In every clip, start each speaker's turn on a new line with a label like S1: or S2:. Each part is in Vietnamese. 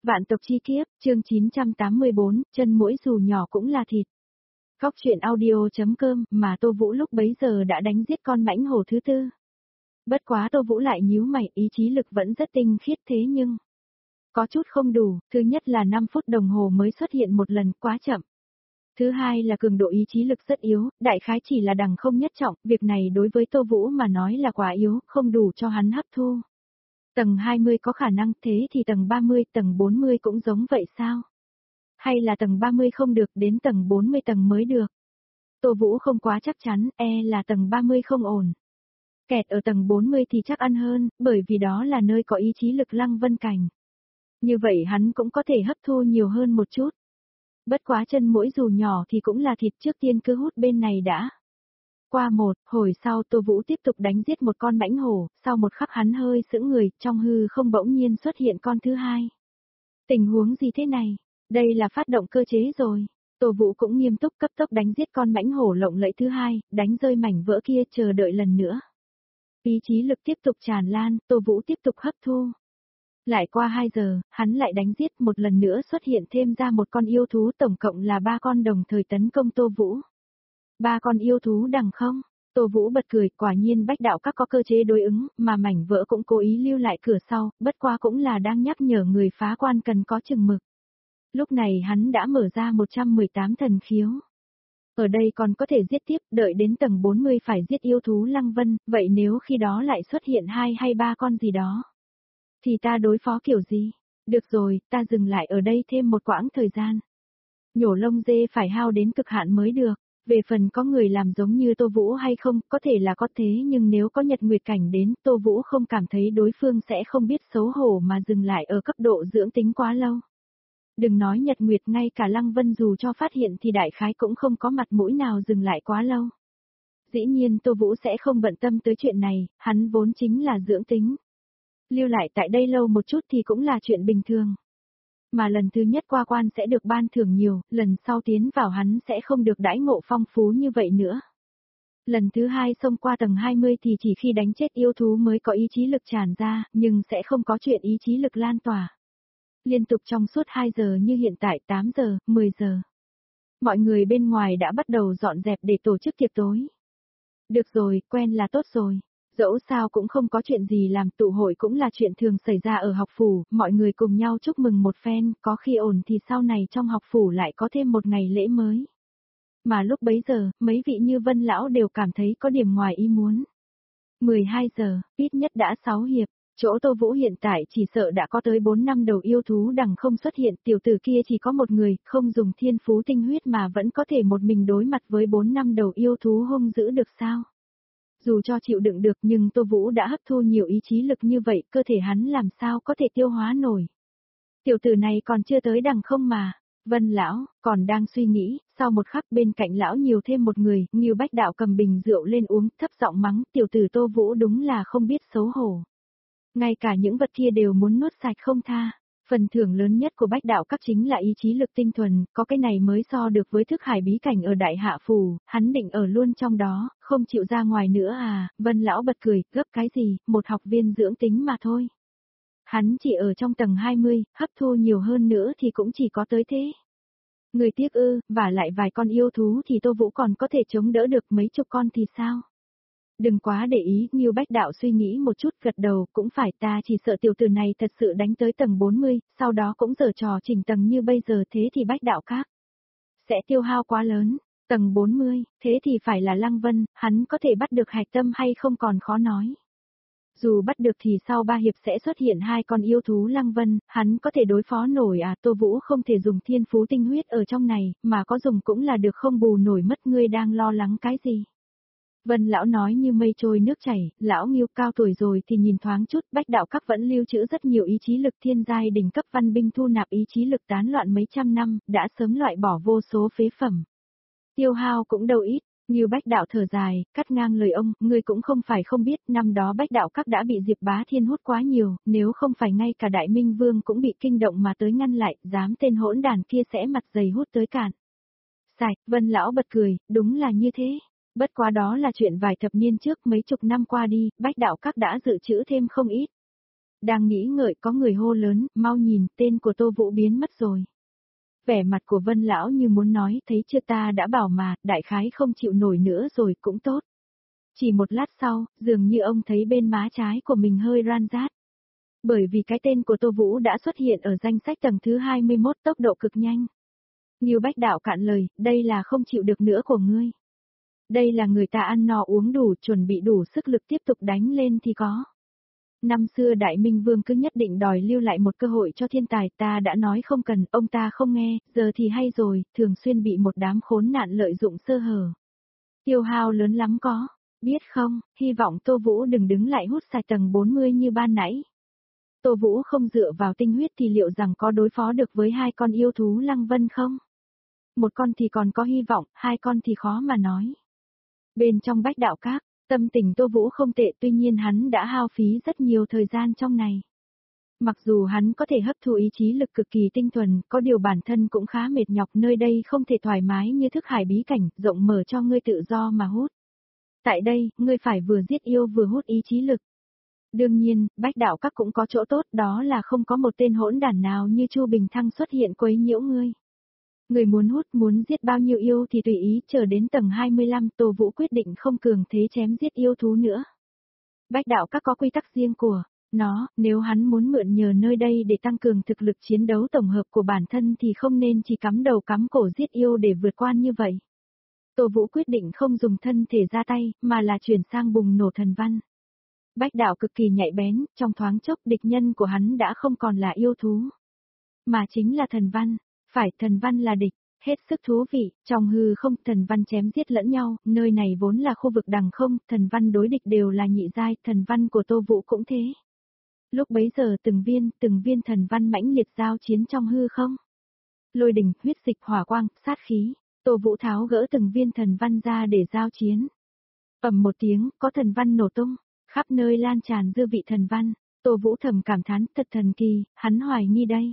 S1: Vạn tộc chi kiếp, chương 984, chân muỗi dù nhỏ cũng là thịt. Góc truyện audio.com mà Tô Vũ lúc bấy giờ đã đánh giết con mãnh hổ thứ tư. Bất quá Tô Vũ lại nhíu mày, ý chí lực vẫn rất tinh khiết thế nhưng có chút không đủ, thứ nhất là 5 phút đồng hồ mới xuất hiện một lần, quá chậm. Thứ hai là cường độ ý chí lực rất yếu, đại khái chỉ là đằng không nhất trọng, việc này đối với Tô Vũ mà nói là quá yếu, không đủ cho hắn hấp thu. Tầng 20 có khả năng, thế thì tầng 30, tầng 40 cũng giống vậy sao? Hay là tầng 30 không được, đến tầng 40 tầng mới được? Tô Vũ không quá chắc chắn, là tầng 30 không ổn. Kẹt ở tầng 40 thì chắc ăn hơn, bởi vì đó là nơi có ý chí lực Lăng Vân Cảnh. Như vậy hắn cũng có thể hấp thu nhiều hơn một chút. Bất quá chân muỗi dù nhỏ thì cũng là thịt, trước tiên cứ hút bên này đã. Qua một hồi sau Tô Vũ tiếp tục đánh giết một con mãnh hổ, sau một khắc hắn hơi sững người, trong hư không bỗng nhiên xuất hiện con thứ hai. Tình huống gì thế này? Đây là phát động cơ chế rồi. Tô Vũ cũng nghiêm túc cấp tốc đánh giết con mãnh hổ lộng lẫy thứ hai, đánh rơi mảnh vỡ kia, chờ đợi lần nữa. Ý chí lực tiếp tục tràn lan, Tô Vũ tiếp tục hấp thu. Lại qua 2 giờ, hắn lại đánh giết, một lần nữa xuất hiện thêm ra một con yêu thú, tổng cộng là 3 con đồng thời tấn công Tô Vũ. 3 con yêu thú đằng không? Tô Vũ bật cười, quả nhiên bách đạo các có cơ chế đối ứng, mà mảnh vỡ cũng cố ý lưu lại cửa sau, bất qua cũng là đang nhắc nhở người phá quan cần có chừng mực. Lúc này hắn đã mở ra 118 thần khiếu. Ở đây còn có thể giết tiếp, đợi đến tầng 40 phải giết yêu thú Lăng Vân, vậy nếu khi đó lại xuất hiện 2 hay 3 con gì đó, thì ta đối phó kiểu gì? Được rồi, ta dừng lại ở đây thêm một quãng thời gian. Nhổ lông dê phải hao đến cực hạn mới được. Về phần có người làm giống như Tô Vũ hay không, có thể là có thế nhưng nếu có Nhật Nguyệt Cảnh đến, Tô Vũ không cảm thấy đối phương sẽ không biết xấu hổ mà dừng lại ở cấp độ dưỡng tính quá lâu. Đừng nói Nhật Nguyệt, ngay cả Lăng Vân dù cho phát hiện thì đại khái cũng không có mặt mũi nào dừng lại quá lâu. Dĩ nhiên Tô Vũ sẽ không bận tâm tới chuyện này, hắn vốn chính là dưỡng tính. Lưu lại tại đây lâu một chút thì cũng là chuyện bình thường. Mà lần thứ nhất qua quan sẽ được ban thưởng nhiều, lần sau tiến vào hắn sẽ không được đãi ngộ phong phú như vậy nữa. Lần thứ hai xông qua tầng 20 thì chỉ khi đánh chết yêu thú mới có ý chí lực tràn ra, nhưng sẽ không có chuyện ý chí lực lan tỏa. Liên tục trong suốt 2 giờ như hiện tại 8 giờ, 10 giờ. Mọi người bên ngoài đã bắt đầu dọn dẹp để tổ chức tiệc tối. Được rồi, quen là tốt rồi. Dẫu sao cũng không có chuyện gì làm, tụ hội cũng là chuyện thường xảy ra ở học phủ, mọi người cùng nhau chúc mừng một phen, có khi ổn thì sau này trong học phủ lại có thêm một ngày lễ mới. Mà lúc bấy giờ, mấy vị như Vân Lão đều cảm thấy có điểm ngoài ý muốn. 12 giờ, ít nhất đã 6 hiệp, chỗ Tô Vũ hiện tại chỉ sợ đã có tới 4 năm đầu yêu thú đằng không xuất hiện, tiểu tử kia chỉ có một người, không dùng thiên phú tinh huyết mà vẫn có thể một mình đối mặt với 4 năm đầu yêu thú hung dữ được sao? Dù cho chịu đựng được nhưng Tô Vũ đã hấp thu nhiều ý chí lực như vậy, cơ thể hắn làm sao có thể tiêu hóa nổi. Tiểu tử này còn chưa tới đằng không mà. Vân Lão, còn đang suy nghĩ, sau một khắc bên cạnh lão nhiều thêm một người, Ngưu Bách Đạo cầm bình rượu lên uống, thấp giọng mắng, tiểu tử Tô Vũ đúng là không biết xấu hổ. Ngay cả những vật kia đều muốn nuốt sạch không tha. Phần thưởng lớn nhất của Bách Đạo Các chính là ý chí lực tinh thuần, có cái này mới so được với thức hải bí cảnh ở Đại Hạ Phủ, hắn định ở luôn trong đó, không chịu ra ngoài nữa à, Vân Lão bật cười, gấp cái gì, một học viên dưỡng tính mà thôi. Hắn chỉ ở trong tầng 20, hấp thu nhiều hơn nữa thì cũng chỉ có tới thế. Người tiếc ư, và lại vài con yêu thú thì Tô Vũ còn có thể chống đỡ được mấy chục con thì sao? Đừng quá để ý, Ngưu Bách Đạo suy nghĩ một chút, gật đầu, cũng phải, ta chỉ sợ tiểu tử này thật sự đánh tới tầng 40, sau đó cũng giở trò chỉnh tầng như bây giờ, thế thì Bách Đạo Các sẽ tiêu hao quá lớn. Tầng 40, thế thì phải là Lăng Vân, hắn có thể bắt được hạch tâm hay không còn khó nói. Dù bắt được thì sau 3 hiệp sẽ xuất hiện 2 con yêu thú Lăng Vân, hắn có thể đối phó nổi à, Tô Vũ không thể dùng thiên phú tinh huyết ở trong này, mà có dùng cũng là được, không bù nổi mất. Ngươi đang lo lắng cái gì? Vân Lão nói như mây trôi nước chảy, lão Ngưu cao tuổi rồi thì nhìn thoáng chút, Bách Đạo Các vẫn lưu trữ rất nhiều ý chí lực thiên giai đỉnh cấp, văn binh thu nạp ý chí lực tán loạn mấy trăm năm, đã sớm loại bỏ vô số phế phẩm. Tiêu hao cũng đâu ít. Ngưu Bách Đạo thở dài, cắt ngang lời ông, ngươi cũng không phải không biết, năm đó Bách Đạo Các đã bị Diệp Bá Thiên hút quá nhiều, nếu không phải ngay cả Đại Minh Vương cũng bị kinh động mà tới ngăn lại, dám tên hỗn đàn kia sẽ mặt dày hút tới cạn. Sạch, Vân Lão bật cười, đúng là như thế. Bất quá đó là chuyện vài thập niên trước, mấy chục năm qua đi, Bách Đạo Các đã dự trữ thêm không ít. Đang nghĩ ngợi có người hô lớn, mau nhìn, tên của Tô Vũ biến mất rồi. Vẻ mặt của Vân lão như muốn nói, thấy chưa ta đã bảo mà, đại khái không chịu nổi nữa rồi cũng tốt. Chỉ một lát sau, dường như ông thấy bên má trái của mình hơi ran rát. Bởi vì cái tên của Tô Vũ đã xuất hiện ở danh sách tầng thứ 21 tốc độ cực nhanh. Ngưu Bách Đạo cạn lời, đây là không chịu được nữa của ngươi. Đây là người ta ăn no uống đủ, chuẩn bị đủ sức lực tiếp tục đánh lên thì có. Năm xưa Đại Minh Vương cứ nhất định đòi lưu lại một cơ hội cho thiên tài, ta đã nói không cần, ông ta không nghe, giờ thì hay rồi, thường xuyên bị một đám khốn nạn lợi dụng sơ hở. Tiêu hao lớn lắm có, biết không, hy vọng Tô Vũ đừng đứng lại hút sạch tầng 40 như ban nãy. Tô Vũ không dựa vào tinh huyết thì liệu rằng có đối phó được với hai con yêu thú Lăng Vân không? Một con thì còn có hy vọng, hai con thì khó mà nói. Bên trong Bách Đạo Các, tâm tình Tô Vũ không tệ, tuy nhiên hắn đã hao phí rất nhiều thời gian trong này. Mặc dù hắn có thể hấp thu ý chí lực cực kỳ tinh thuần, có điều bản thân cũng khá mệt nhọc, nơi đây không thể thoải mái như thức hải bí cảnh, rộng mở cho ngươi tự do mà hút. Tại đây, ngươi phải vừa giết yêu vừa hút ý chí lực. Đương nhiên, Bách Đạo Các cũng có chỗ tốt, đó là không có một tên hỗn đản nào như Chu Bình Thăng xuất hiện quấy nhiễu ngươi. Người muốn hút muốn giết bao nhiêu yêu thì tùy ý, chờ đến tầng 25 Tô Vũ quyết định không cường thế chém giết yêu thú nữa. Bách Đạo Các có quy tắc riêng của nó, nếu hắn muốn mượn nhờ nơi đây để tăng cường thực lực chiến đấu tổng hợp của bản thân thì không nên chỉ cắm đầu cắm cổ giết yêu để vượt qua như vậy. Tô Vũ quyết định không dùng thân thể ra tay, mà là chuyển sang bùng nổ thần văn. Bách Đạo cực kỳ nhạy bén, trong thoáng chốc địch nhân của hắn đã không còn là yêu thú, mà chính là thần văn. Phải, thần văn là địch, hết sức thú vị, trong hư không thần văn chém giết lẫn nhau, nơi này vốn là khu vực đằng không, thần văn đối địch đều là nhị giai, thần văn của Tô Vũ cũng thế. Lúc bấy giờ từng viên thần văn mãnh liệt giao chiến trong hư không. Lôi đình, huyết dịch, hỏa quang, sát khí, Tô Vũ tháo gỡ từng viên thần văn ra để giao chiến. Ầm một tiếng, có thần văn nổ tung, khắp nơi lan tràn dư vị thần văn, Tô Vũ thầm cảm thán thật thần kỳ, hắn hoài nghi đây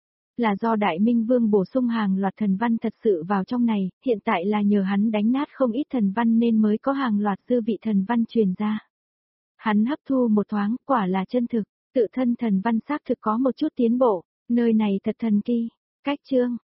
S1: là do Đại Minh Vương bổ sung hàng loạt thần văn thật sự vào trong này, hiện tại là nhờ hắn đánh nát không ít thần văn nên mới có hàng loạt dư vị thần văn truyền ra. Hắn hấp thu một thoáng, quả là chân thực, tự thân thần văn xác thực có một chút tiến bộ, nơi này thật thần kỳ. Cách chương